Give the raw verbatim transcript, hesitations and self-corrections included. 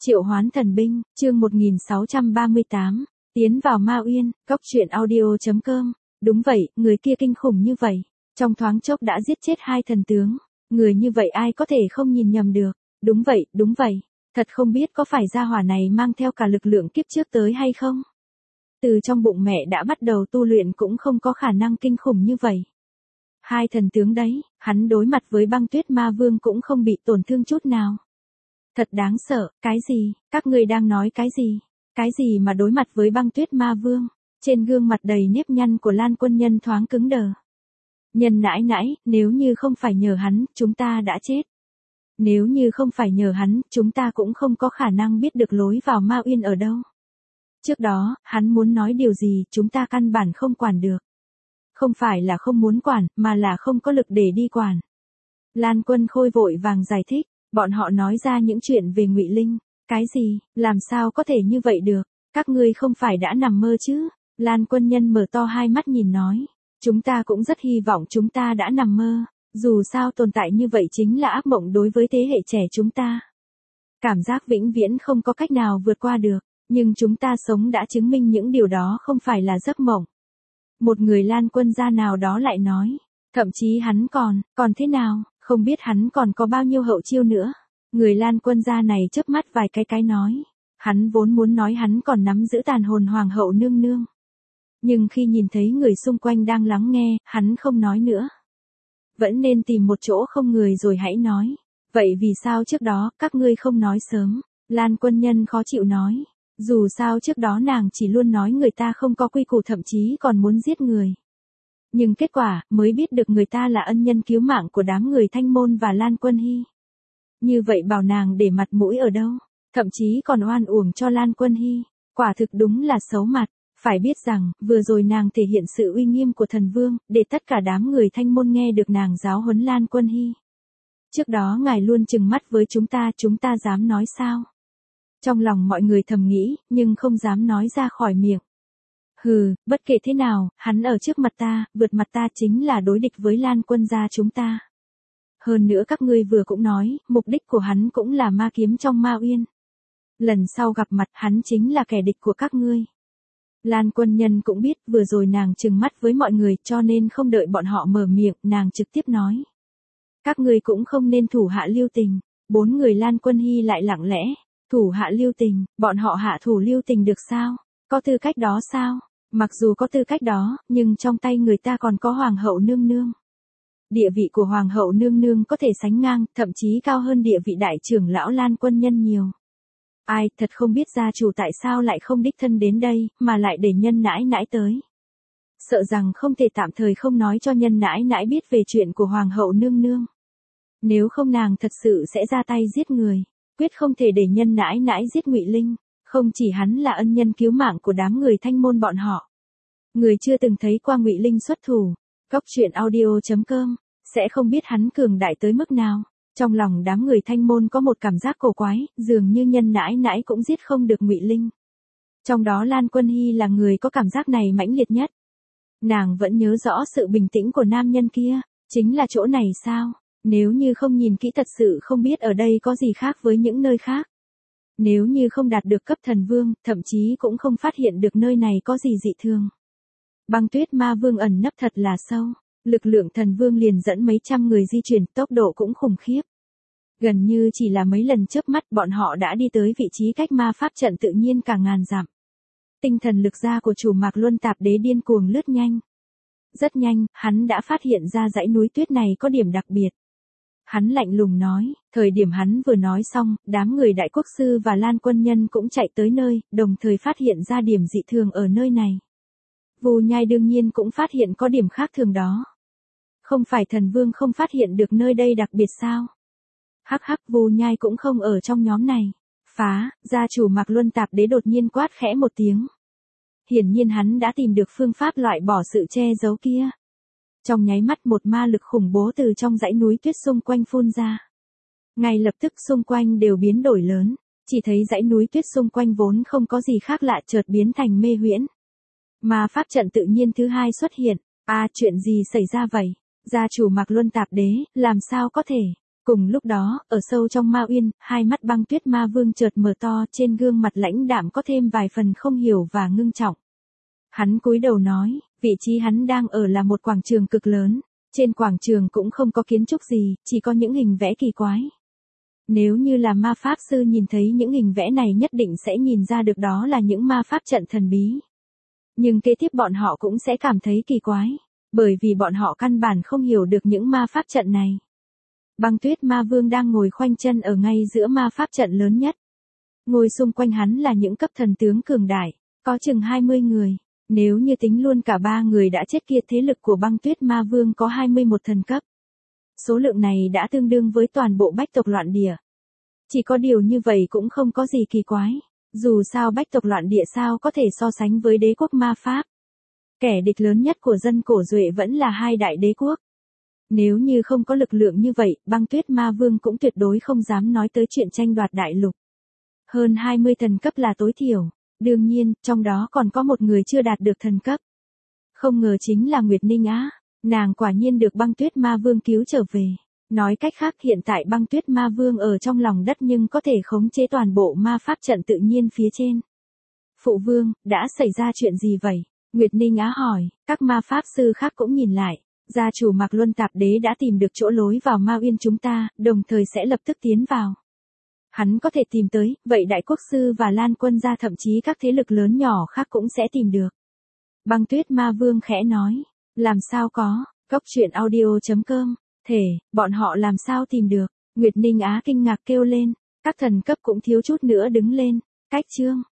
Triệu hoán thần binh, chương một nghìn sáu trăm ba mươi tám, tiến vào Ma Uyên, cốc truyện audio chấm com. Đúng vậy, người kia kinh khủng như vậy, trong thoáng chốc đã giết chết hai thần tướng, người như vậy ai có thể không nhìn nhầm được. Đúng vậy, đúng vậy, thật không biết có phải gia hỏa này mang theo cả lực lượng kiếp trước tới hay không. Từ trong bụng mẹ đã bắt đầu tu luyện cũng không có khả năng kinh khủng như vậy. Hai thần tướng đấy, hắn đối mặt với Băng Tuyết Ma Vương cũng không bị tổn thương chút nào. Thật đáng sợ, cái gì, các ngươi đang nói cái gì, cái gì mà đối mặt với Băng Tuyết Ma Vương. Trên gương mặt đầy nếp nhăn của Lan Quân Nhân thoáng cứng đờ. Nhân nãi nãi, nếu như không phải nhờ hắn, chúng ta đã chết. Nếu như không phải nhờ hắn, chúng ta cũng không có khả năng biết được lối vào Ma Uyên ở đâu. Trước đó, hắn muốn nói điều gì, chúng ta căn bản không quản được. Không phải là không muốn quản, mà là không có lực để đi quản. Lan Quân Khôi vội vàng giải thích, bọn họ nói ra những chuyện về Ngụy Linh. Cái gì, làm sao có thể như vậy được, các ngươi không phải đã nằm mơ chứ? Lan Quân Nhân mở to hai mắt nhìn nói, chúng ta cũng rất hy vọng chúng ta đã nằm mơ, dù sao tồn tại như vậy chính là ác mộng đối với thế hệ trẻ chúng ta. Cảm giác vĩnh viễn không có cách nào vượt qua được, nhưng chúng ta sống đã chứng minh những điều đó không phải là giấc mộng. Một người Lan Quân gia nào đó lại nói, thậm chí hắn còn, còn thế nào, không biết hắn còn có bao nhiêu hậu chiêu nữa. Người Lan Quân gia này chớp mắt vài cái cái nói, hắn vốn muốn nói hắn còn nắm giữ tàn hồn hoàng hậu nương nương. Nhưng khi nhìn thấy người xung quanh đang lắng nghe, hắn không nói nữa. Vẫn nên tìm một chỗ không người rồi hãy nói. Vậy vì sao trước đó, các ngươi không nói sớm? Lan Quân Nhân khó chịu nói. Dù sao trước đó nàng chỉ luôn nói người ta không có quy củ, thậm chí còn muốn giết người. Nhưng kết quả, mới biết được người ta là ân nhân cứu mạng của đám người Thanh Môn và Lan Quân Hy. Như vậy bảo nàng để mặt mũi ở đâu? Thậm chí còn oan uổng cho Lan Quân Hy. Quả thực đúng là xấu mặt. Phải biết rằng, vừa rồi nàng thể hiện sự uy nghiêm của thần vương, để tất cả đám người Thanh Môn nghe được nàng giáo huấn Lan Quân Hy. Trước đó ngài luôn trừng mắt với chúng ta, chúng ta dám nói sao? Trong lòng mọi người thầm nghĩ, nhưng không dám nói ra khỏi miệng. Hừ, bất kể thế nào, hắn ở trước mặt ta, vượt mặt ta chính là đối địch với Lan Quân gia chúng ta. Hơn nữa các ngươi vừa cũng nói, mục đích của hắn cũng là ma kiếm trong Ma Uyên. Lần sau gặp mặt hắn chính là kẻ địch của các ngươi. Lan Quân Nhân cũng biết vừa rồi nàng trừng mắt với mọi người cho nên không đợi bọn họ mở miệng, nàng trực tiếp nói. Các ngươi cũng không nên thủ hạ lưu tình. Bốn người Lan Quân Hy lại lặng lẽ. Thủ hạ lưu tình, bọn họ hạ thủ lưu tình được sao? Có tư cách đó sao? Mặc dù có tư cách đó, nhưng trong tay người ta còn có Hoàng hậu nương nương. Địa vị của Hoàng hậu nương nương có thể sánh ngang, thậm chí cao hơn địa vị đại trưởng lão Lan Quân Nhân nhiều. Ai, thật không biết gia chủ tại sao lại không đích thân đến đây, mà lại để nhân nãi nãi tới. Sợ rằng không thể tạm thời không nói cho nhân nãi nãi biết về chuyện của Hoàng hậu nương nương. Nếu không nàng thật sự sẽ ra tay giết người. Quyết không thể để nhân nãi nãi giết Ngụy Linh, không chỉ hắn là ân nhân cứu mạng của đám người Thanh Môn bọn họ. Người chưa từng thấy qua Ngụy Linh xuất thủ, cốc truyện audio chấm com, sẽ không biết hắn cường đại tới mức nào. Trong lòng đám người Thanh Môn có một cảm giác cổ quái, dường như nhân nãi nãi cũng giết không được Ngụy Linh. Trong đó Lan Quân Hy là người có cảm giác này mãnh liệt nhất. Nàng vẫn nhớ rõ sự bình tĩnh của nam nhân kia, chính là chỗ này sao? Nếu như không nhìn kỹ thật sự không biết ở đây có gì khác với những nơi khác. Nếu như không đạt được cấp thần vương, thậm chí cũng không phát hiện được nơi này có gì dị thường. Băng Tuyết Ma Vương ẩn nấp thật là sâu. Lực lượng thần vương liền dẫn mấy trăm người di chuyển, tốc độ cũng khủng khiếp. Gần như chỉ là mấy lần chớp mắt bọn họ đã đi tới vị trí cách ma pháp trận tự nhiên cả ngàn dặm. Tinh thần lực gia của chủ Mạc Luân Tạp Đế điên cuồng lướt nhanh. Rất nhanh, hắn đã phát hiện ra dãy núi tuyết này có điểm đặc biệt. Hắn lạnh lùng nói, thời điểm hắn vừa nói xong, đám người Đại Quốc Sư và Lan Quân Nhân cũng chạy tới nơi, đồng thời phát hiện ra điểm dị thường ở nơi này. Vù Nhai đương nhiên cũng phát hiện có điểm khác thường đó. Không phải thần vương không phát hiện được nơi đây đặc biệt sao? Hắc hắc, Vù Nhai cũng không ở trong nhóm này. Phá, gia chủ Mạc Luân Tạp Đế đột nhiên quát khẽ một tiếng. Hiển nhiên hắn đã tìm được phương pháp loại bỏ sự che giấu kia. Trong nháy mắt một ma lực khủng bố từ trong dãy núi tuyết xung quanh phun ra. Ngay lập tức xung quanh đều biến đổi lớn, chỉ thấy dãy núi tuyết xung quanh vốn không có gì khác lạ chợt biến thành mê huyễn. Ma pháp trận tự nhiên thứ hai xuất hiện. À, chuyện gì xảy ra vậy? Gia chủ Mạc Luân Tạp Đế, làm sao có thể? Cùng lúc đó, ở sâu trong Ma Uyên, hai mắt Băng Tuyết Ma Vương chợt mở to, trên gương mặt lãnh đạm có thêm vài phần không hiểu và ngưng trọng. Hắn cúi đầu nói, vị trí hắn đang ở là một quảng trường cực lớn, trên quảng trường cũng không có kiến trúc gì, chỉ có những hình vẽ kỳ quái. Nếu như là ma pháp sư nhìn thấy những hình vẽ này nhất định sẽ nhìn ra được đó là những ma pháp trận thần bí. Nhưng kế tiếp bọn họ cũng sẽ cảm thấy kỳ quái, bởi vì bọn họ căn bản không hiểu được những ma pháp trận này. Băng Tuyết Ma Vương đang ngồi khoanh chân ở ngay giữa ma pháp trận lớn nhất. Ngồi xung quanh hắn là những cấp thần tướng cường đại, có chừng hai mươi người. Nếu như tính luôn cả ba người đã chết kia, thế lực của Băng Tuyết Ma Vương có hai mươi mốt thần cấp. Số lượng này đã tương đương với toàn bộ bách tộc loạn địa. Chỉ có điều như vậy cũng không có gì kỳ quái. Dù sao bách tộc loạn địa sao có thể so sánh với đế quốc ma pháp. Kẻ địch lớn nhất của dân cổ Duệ vẫn là hai đại đế quốc. Nếu như không có lực lượng như vậy, Băng Tuyết Ma Vương cũng tuyệt đối không dám nói tới chuyện tranh đoạt đại lục. Hơn hai mươi thần cấp là tối thiểu. Đương nhiên, trong đó còn có một người chưa đạt được thần cấp. Không ngờ chính là Nguyệt Ninh Á. Nàng quả nhiên được Băng Tuyết Ma Vương cứu trở về. Nói cách khác, hiện tại Băng Tuyết Ma Vương ở trong lòng đất nhưng có thể khống chế toàn bộ ma pháp trận tự nhiên phía trên. Phụ vương, đã xảy ra chuyện gì vậy? Nguyệt Ninh Á hỏi. Các ma pháp sư khác cũng nhìn lại. Gia chủ Mạc Luân Tạp Đế đã tìm được chỗ lối vào Ma Uyên chúng ta, đồng thời sẽ lập tức tiến vào. Hắn có thể tìm tới, vậy Đại Quốc Sư và Lan Quân gia thậm chí các thế lực lớn nhỏ khác cũng sẽ tìm được. Băng Tuyết Ma Vương khẽ nói. Làm sao có, Cốc truyện audio chấm com, thể, bọn họ làm sao tìm được? Nguyệt Ninh Á kinh ngạc kêu lên, các thần cấp cũng thiếu chút nữa đứng lên, cách chương.